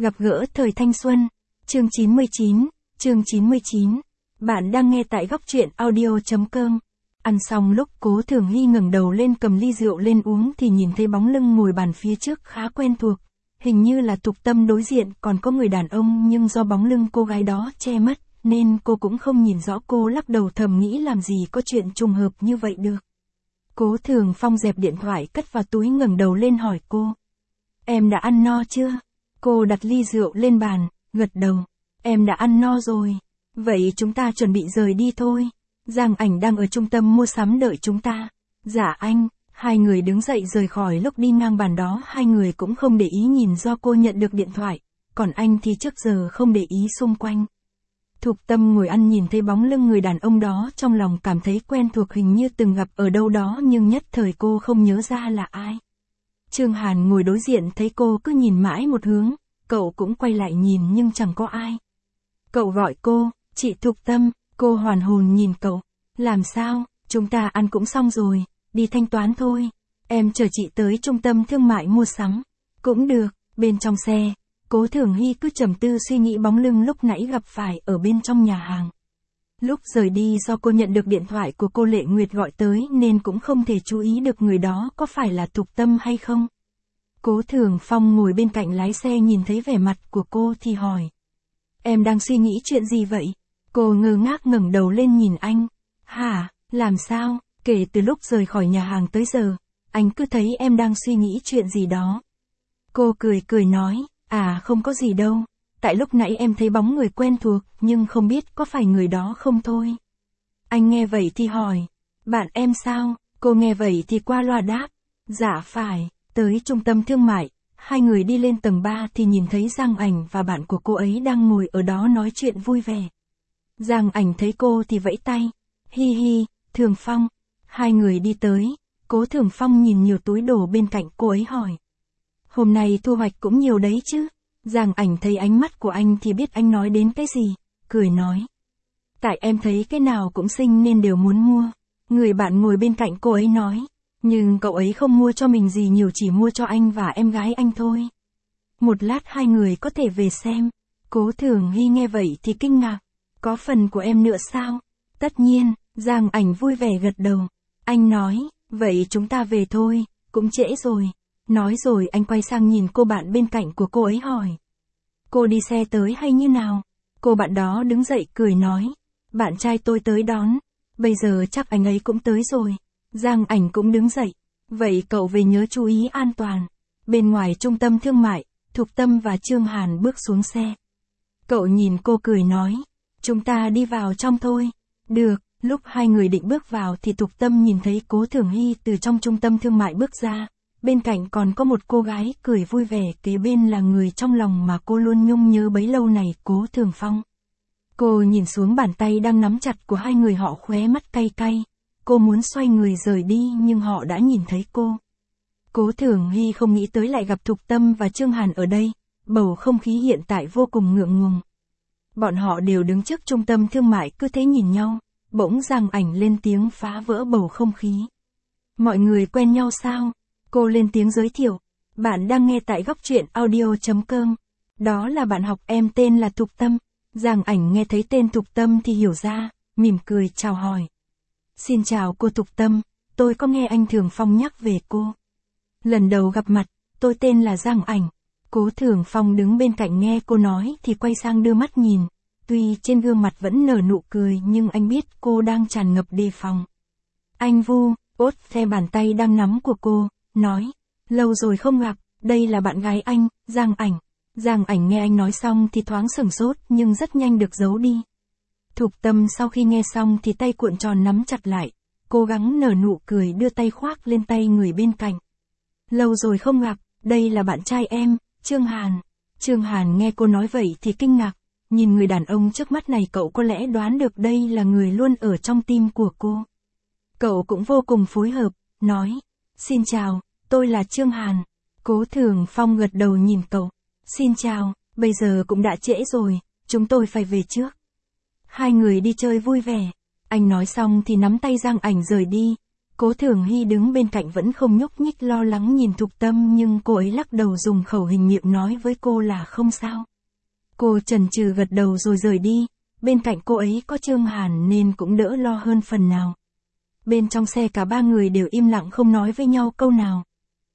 Gặp gỡ thời thanh xuân. Chương 99. Bạn đang nghe tại góc truyện audio.com. Ăn xong lúc Cố Thường Hy ngẩng đầu lên cầm ly rượu lên uống thì nhìn thấy bóng lưng ngồi bàn phía trước khá quen thuộc. Hình như là Thục Tâm đối diện còn có người đàn ông, nhưng do bóng lưng cô gái đó che mất, nên cô cũng không nhìn rõ. Cô lắc đầu thầm nghĩ làm gì có chuyện trùng hợp như vậy được. Cố Thường Phong dẹp điện thoại cất vào túi, ngẩng đầu lên hỏi cô. Em đã ăn no chưa? Cô đặt ly rượu lên bàn, gật đầu. Em đã ăn no rồi. Vậy chúng ta chuẩn bị rời đi thôi. Giang Ảnh đang ở trung tâm mua sắm đợi chúng ta. Dạ anh. Hai người đứng dậy rời khỏi. Lúc đi ngang bàn đó hai người cũng không để ý nhìn do cô nhận được điện thoại. Còn anh thì trước giờ không để ý xung quanh. Thục Tâm ngồi ăn nhìn thấy bóng lưng người đàn ông đó, trong lòng cảm thấy quen thuộc, hình như từng gặp ở đâu đó, nhưng nhất thời cô không nhớ ra là ai. Trương Hàn ngồi đối diện thấy cô cứ nhìn mãi một hướng, cậu cũng quay lại nhìn nhưng chẳng có ai. Cậu gọi cô, chị Thục Tâm, cô hoàn hồn nhìn cậu. Làm sao, chúng ta ăn cũng xong rồi, đi thanh toán thôi. Em chờ chị tới trung tâm thương mại mua sắm. Cũng được. Bên trong xe, Cố Thường Hy cứ trầm tư suy nghĩ bóng lưng lúc nãy gặp phải ở bên trong nhà hàng. Lúc rời đi do cô nhận được điện thoại của cô Lệ Nguyệt gọi tới nên cũng không thể chú ý được người đó có phải là Thục Tâm hay không. Cố Thường Phong ngồi bên cạnh lái xe nhìn thấy vẻ mặt của cô thì hỏi. Em đang suy nghĩ chuyện gì vậy? Cô ngơ ngác ngẩng đầu lên nhìn anh. Hả, làm sao? Kể từ lúc rời khỏi nhà hàng tới giờ, anh cứ thấy em đang suy nghĩ chuyện gì đó. Cô cười nói, không có gì đâu. Tại lúc nãy em thấy bóng người quen thuộc, nhưng không biết có phải người đó không thôi. Anh nghe vậy thì hỏi, bạn em sao? Cô nghe vậy thì qua loa đáp, dạ phải. Tới trung tâm thương mại, hai người đi lên tầng 3 thì nhìn thấy Giang Ảnh và bạn của cô ấy đang ngồi ở đó nói chuyện vui vẻ. Giang Ảnh thấy cô thì vẫy tay, hi hi, Thường Phong. Hai người đi tới, Cố Thường Phong nhìn nhiều túi đồ bên cạnh cô ấy hỏi. Hôm nay thu hoạch cũng nhiều đấy chứ? Giang Ảnh thấy ánh mắt của anh thì biết anh nói đến cái gì, cười nói. Tại em thấy cái nào cũng xinh nên đều muốn mua. Người bạn ngồi bên cạnh cô ấy nói. Nhưng cậu ấy không mua cho mình gì nhiều, chỉ mua cho anh và em gái anh thôi. Một lát hai người có thể về xem. Cố Thường Hy nghe vậy thì kinh ngạc. Có phần của em nữa sao? Tất nhiên, Giang Ảnh vui vẻ gật đầu. Anh nói, vậy chúng ta về thôi, cũng trễ rồi. Nói rồi anh quay sang nhìn cô bạn bên cạnh của cô ấy hỏi. Cô đi xe tới hay như nào? Cô bạn đó đứng dậy cười nói. Bạn trai tôi tới đón. Bây giờ chắc anh ấy cũng tới rồi. Giang Ảnh cũng đứng dậy. Vậy cậu về nhớ chú ý an toàn. Bên ngoài trung tâm thương mại, Thục Tâm và Trương Hàn bước xuống xe. Cậu nhìn cô cười nói. Chúng ta đi vào trong thôi. Được. Lúc hai người định bước vào thì Thục Tâm nhìn thấy Cố Thường Hy từ trong trung tâm thương mại bước ra. Bên cạnh còn có một cô gái cười vui vẻ, kế bên là người trong lòng mà cô luôn nhung nhớ bấy lâu này, Cố Thường Phong. Cô nhìn xuống bàn tay đang nắm chặt của hai người họ, khóe mắt cay cay. Cô muốn xoay người rời đi nhưng họ đã nhìn thấy cô. Cố Thường Hy không nghĩ tới lại gặp Thục Tâm và Trương Hàn ở đây. Bầu không khí hiện tại vô cùng ngượng ngùng. Bọn họ đều đứng trước trung tâm thương mại cứ thế nhìn nhau. Bỗng Giang Ảnh lên tiếng phá vỡ bầu không khí. Mọi người quen nhau sao? Cô lên tiếng giới thiệu. Bạn đang nghe tại góc truyện audio.com. Đó là bạn học em tên là Thục Tâm. Giang Ảnh nghe thấy tên Thục Tâm thì hiểu ra, mỉm cười chào hỏi. Xin chào cô Thục Tâm, tôi có nghe anh Thường Phong nhắc về cô. Lần đầu gặp mặt, tôi tên là Giang Ảnh. Cố Thường Phong đứng bên cạnh nghe cô nói thì quay sang đưa mắt nhìn. Tuy trên gương mặt vẫn nở nụ cười nhưng anh biết cô đang tràn ngập đề phòng. Anh Vu, ốt theo bàn tay đang nắm của cô, nói. Lâu rồi không gặp, đây là bạn gái anh, Giang Ảnh. Giang Ảnh nghe anh nói xong thì thoáng sửng sốt nhưng rất nhanh được giấu đi. Thục Tâm sau khi nghe xong thì tay cuộn tròn nắm chặt lại, cố gắng nở nụ cười đưa tay khoác lên tay người bên cạnh. Lâu rồi không gặp, đây là bạn trai em, Trương Hàn. Trương Hàn nghe cô nói vậy thì kinh ngạc, nhìn người đàn ông trước mắt này cậu có lẽ đoán được đây là người luôn ở trong tim của cô. Cậu cũng vô cùng phối hợp, nói, xin chào, tôi là Trương Hàn. Cố Thường Phong gật đầu nhìn cậu, xin chào, bây giờ cũng đã trễ rồi, chúng tôi phải về trước. Hai người đi chơi vui vẻ, anh nói xong thì nắm tay Giang Ảnh rời đi. Cố Thường Hy đứng bên cạnh vẫn không nhúc nhích lo lắng nhìn Thục Tâm nhưng cô ấy lắc đầu dùng khẩu hình miệng nói với cô là không sao. Cô chần chừ gật đầu rồi rời đi, bên cạnh cô ấy có Trương Hàn nên cũng đỡ lo hơn phần nào. Bên trong xe cả ba người đều im lặng không nói với nhau câu nào.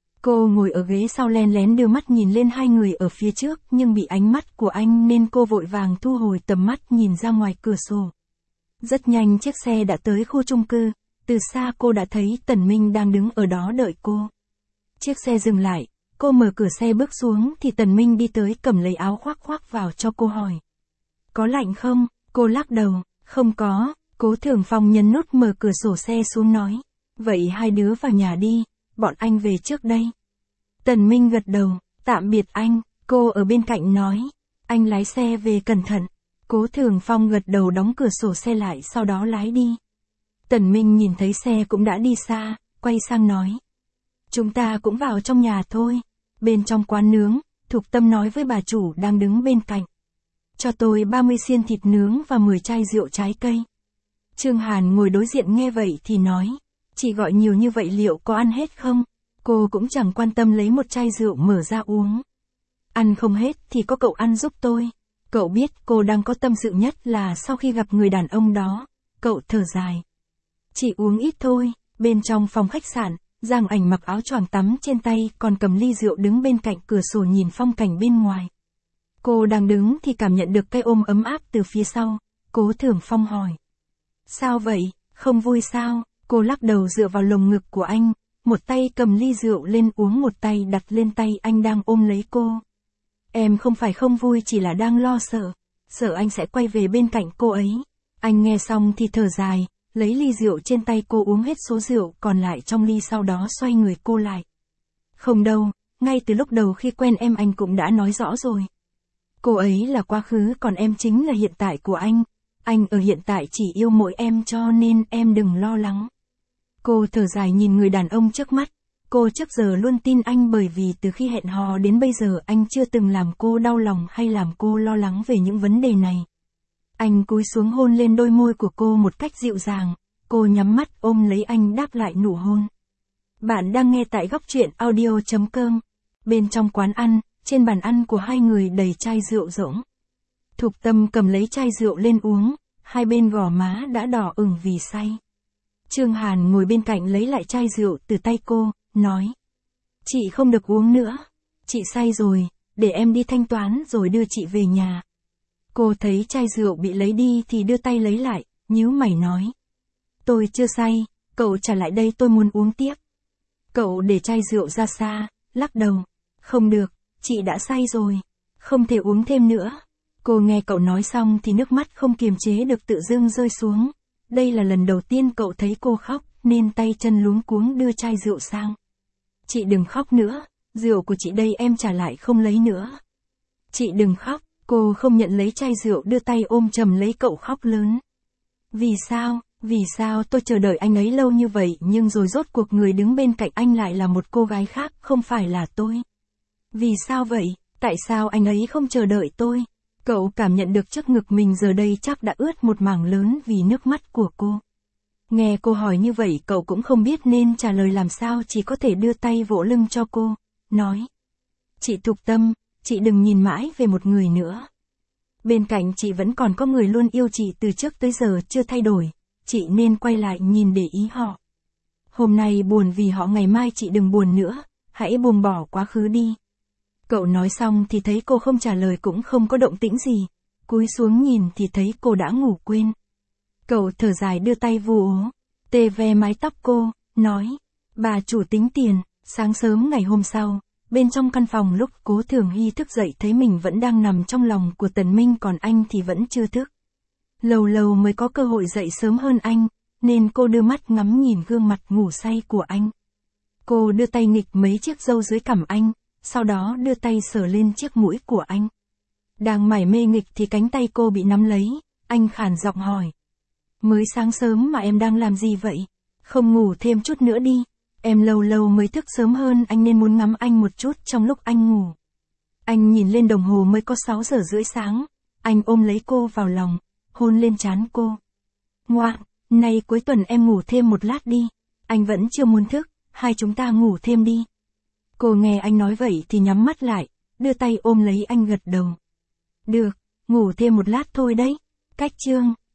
Cô ngồi ở ghế sau len lén đưa mắt nhìn lên hai người ở phía trước nhưng bị ánh mắt của anh nên cô vội vàng thu hồi tầm mắt nhìn ra ngoài cửa sổ. Rất nhanh chiếc xe đã tới khu chung cư, từ xa cô đã thấy Tần Minh đang đứng ở đó đợi cô. Chiếc xe dừng lại, cô mở cửa xe bước xuống thì Tần Minh đi tới cầm lấy áo khoác khoác vào cho cô hỏi. Có lạnh không? Cô lắc đầu, không có. Cố Thường Phong nhấn nút mở cửa sổ xe xuống nói. Vậy hai đứa vào nhà đi, bọn anh về trước đây. Tần Minh gật đầu, tạm biệt anh, cô ở bên cạnh nói. Anh lái xe về cẩn thận. Cố Thường Phong gật đầu đóng cửa sổ xe lại sau đó lái đi. Tần Minh nhìn thấy xe cũng đã đi xa, quay sang nói. Chúng ta cũng vào trong nhà thôi. Bên trong quán nướng, Thục Tâm nói với bà chủ đang đứng bên cạnh. Cho tôi 30 xiên thịt nướng và 10 chai rượu trái cây. Trương Hàn ngồi đối diện nghe vậy thì nói. Chị gọi nhiều như vậy liệu có ăn hết không? Cô cũng chẳng quan tâm lấy một chai rượu mở ra uống. Ăn không hết thì có cậu ăn giúp tôi. Cậu biết cô đang có tâm sự nhất là sau khi gặp người đàn ông đó. Cậu thở dài. Chỉ uống ít thôi. Bên trong phòng khách sạn, Giang Ảnh mặc áo choàng tắm trên tay còn cầm ly rượu đứng bên cạnh cửa sổ nhìn phong cảnh bên ngoài. Cô đang đứng thì cảm nhận được cái ôm ấm áp từ phía sau. Cố Thường Phong hỏi. Sao vậy, không vui sao? Cô lắc đầu dựa vào lồng ngực của anh, một tay cầm ly rượu lên uống một tay đặt lên tay anh đang ôm lấy cô. Em không phải không vui chỉ là đang lo sợ anh sẽ quay về bên cạnh cô ấy. Anh nghe xong thì thở dài, lấy ly rượu trên tay cô uống hết số rượu còn lại trong ly sau đó xoay người cô lại. Không đâu, ngay từ lúc đầu khi quen em anh cũng đã nói rõ rồi. Cô ấy là quá khứ còn em chính là hiện tại của anh ở hiện tại chỉ yêu mỗi em cho nên em đừng lo lắng. Cô thở dài nhìn người đàn ông trước mắt, cô trước giờ luôn tin anh bởi vì từ khi hẹn hò đến bây giờ anh chưa từng làm cô đau lòng hay làm cô lo lắng về những vấn đề này. Anh cúi xuống hôn lên đôi môi của cô một cách dịu dàng, cô nhắm mắt ôm lấy anh đáp lại nụ hôn. Bạn đang nghe tại góc truyện audio.com. Bên trong quán ăn, trên bàn ăn của hai người đầy chai rượu rỗng. Thục Tâm cầm lấy chai rượu lên uống, hai bên gò má đã đỏ ửng vì say. Trương Hàn ngồi bên cạnh lấy lại chai rượu từ tay cô, nói. Chị không được uống nữa. Chị say rồi, để em đi thanh toán rồi đưa chị về nhà. Cô thấy chai rượu bị lấy đi thì đưa tay lấy lại, nhíu mày nói. Tôi chưa say, cậu trả lại đây tôi muốn uống tiếp. Cậu để chai rượu ra xa, lắc đầu. Không được, chị đã say rồi, không thể uống thêm nữa. Cô nghe cậu nói xong thì nước mắt không kiềm chế được tự dưng rơi xuống. Đây là lần đầu tiên cậu thấy cô khóc, nên tay chân luống cuống đưa chai rượu sang. Chị đừng khóc nữa, rượu của chị đây em trả lại không lấy nữa. Chị đừng khóc, cô không nhận lấy chai rượu đưa tay ôm chầm lấy cậu khóc lớn. Vì sao tôi chờ đợi anh ấy lâu như vậy nhưng rồi rốt cuộc người đứng bên cạnh anh lại là một cô gái khác, không phải là tôi. Vì sao vậy, tại sao anh ấy không chờ đợi tôi? Cậu cảm nhận được trước ngực mình giờ đây chắc đã ướt một mảng lớn vì nước mắt của cô. Nghe cô hỏi như vậy cậu cũng không biết nên trả lời làm sao, chỉ có thể đưa tay vỗ lưng cho cô, nói. Chị Thục Tâm, chị đừng nhìn mãi về một người nữa. Bên cạnh chị vẫn còn có người luôn yêu chị từ trước tới giờ chưa thay đổi, chị nên quay lại nhìn để ý họ. Hôm nay buồn vì họ, ngày mai chị đừng buồn nữa, hãy buông bỏ quá khứ đi. Cậu nói xong thì thấy cô không trả lời cũng không có động tĩnh gì, cúi xuống nhìn thì thấy cô đã ngủ quên. Cậu thở dài đưa tay vu ố, tê ve mái tóc cô, nói, bà chủ tính tiền. Sáng sớm ngày hôm sau, bên trong căn phòng lúc Cố Thường Hy thức dậy thấy mình vẫn đang nằm trong lòng của Tần Minh còn anh thì vẫn chưa thức. Lâu lâu mới có cơ hội dậy sớm hơn anh, nên cô đưa mắt ngắm nhìn gương mặt ngủ say của anh. Cô đưa tay nghịch mấy chiếc râu dưới cằm anh, sau đó đưa tay sờ lên chiếc mũi của anh. Đang mải mê nghịch thì cánh tay cô bị nắm lấy, anh khàn giọng hỏi. Mới sáng sớm mà em đang làm gì vậy? Không ngủ thêm chút nữa đi. Em lâu lâu mới thức sớm hơn anh nên muốn ngắm anh một chút trong lúc anh ngủ. Anh nhìn lên đồng hồ mới có 6 giờ rưỡi sáng. Anh ôm lấy cô vào lòng, hôn lên trán cô. Ngoạn, nay cuối tuần em ngủ thêm một lát đi. Anh vẫn chưa muốn thức, hai chúng ta ngủ thêm đi. Cô nghe anh nói vậy thì nhắm mắt lại, đưa tay ôm lấy anh gật đầu. Được, ngủ thêm một lát thôi đấy. Cách chương